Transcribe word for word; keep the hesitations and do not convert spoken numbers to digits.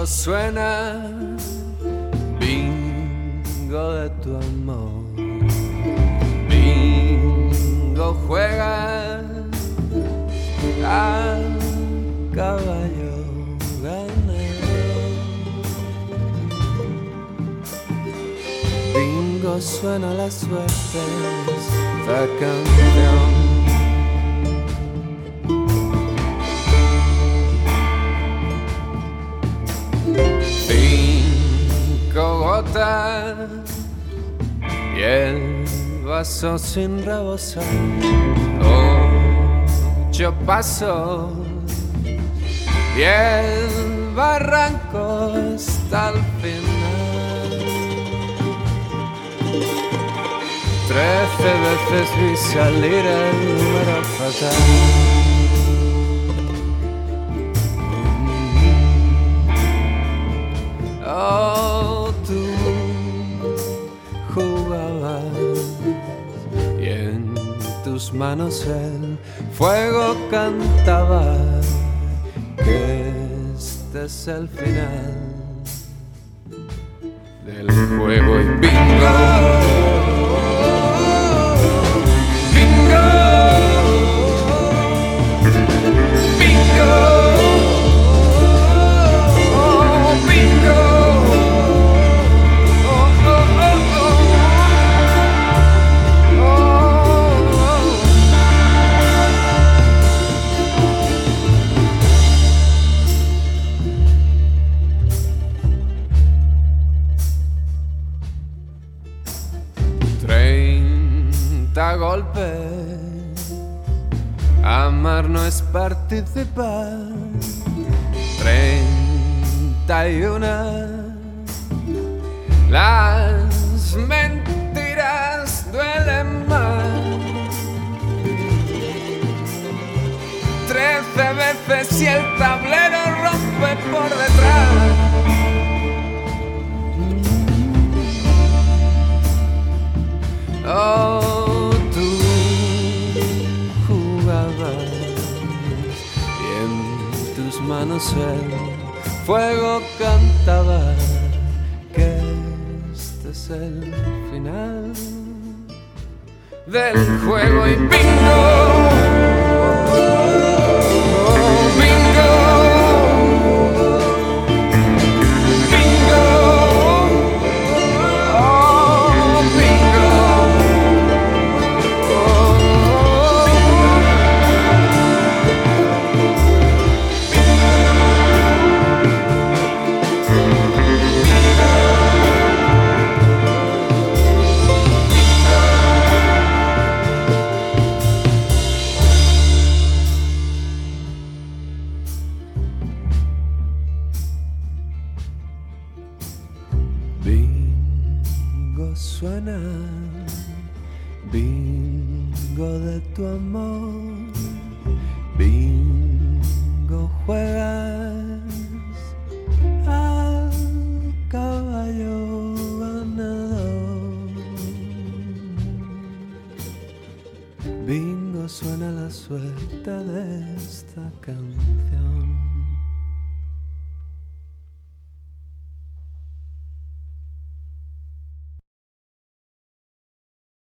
Bingo suena, bingo de tu amor. Bingo juega al caballo ganador. Bingo suena la suerte, esta canción. Cinco gotas y el vaso sin rebosar. Ocho pasos y el barranco hasta el final. Trece veces vi salir el número fatal. Oh, tú jugabas y en tus manos el fuego cantaba que este es el final del juego. Y bingo, bingo, bingo. Treinta golpes, amar no es participar. Treinta y una, las mentiras duelen más. Trece veces y el tablero rompe por detrás. Oh, tú jugabas y en tus manos el fuego cantaba que este es el final del juego. Y bingo, bingo suena, bingo de tu amor. Bingo juegas al caballo ganador. Bingo suena la suerte de esta canción.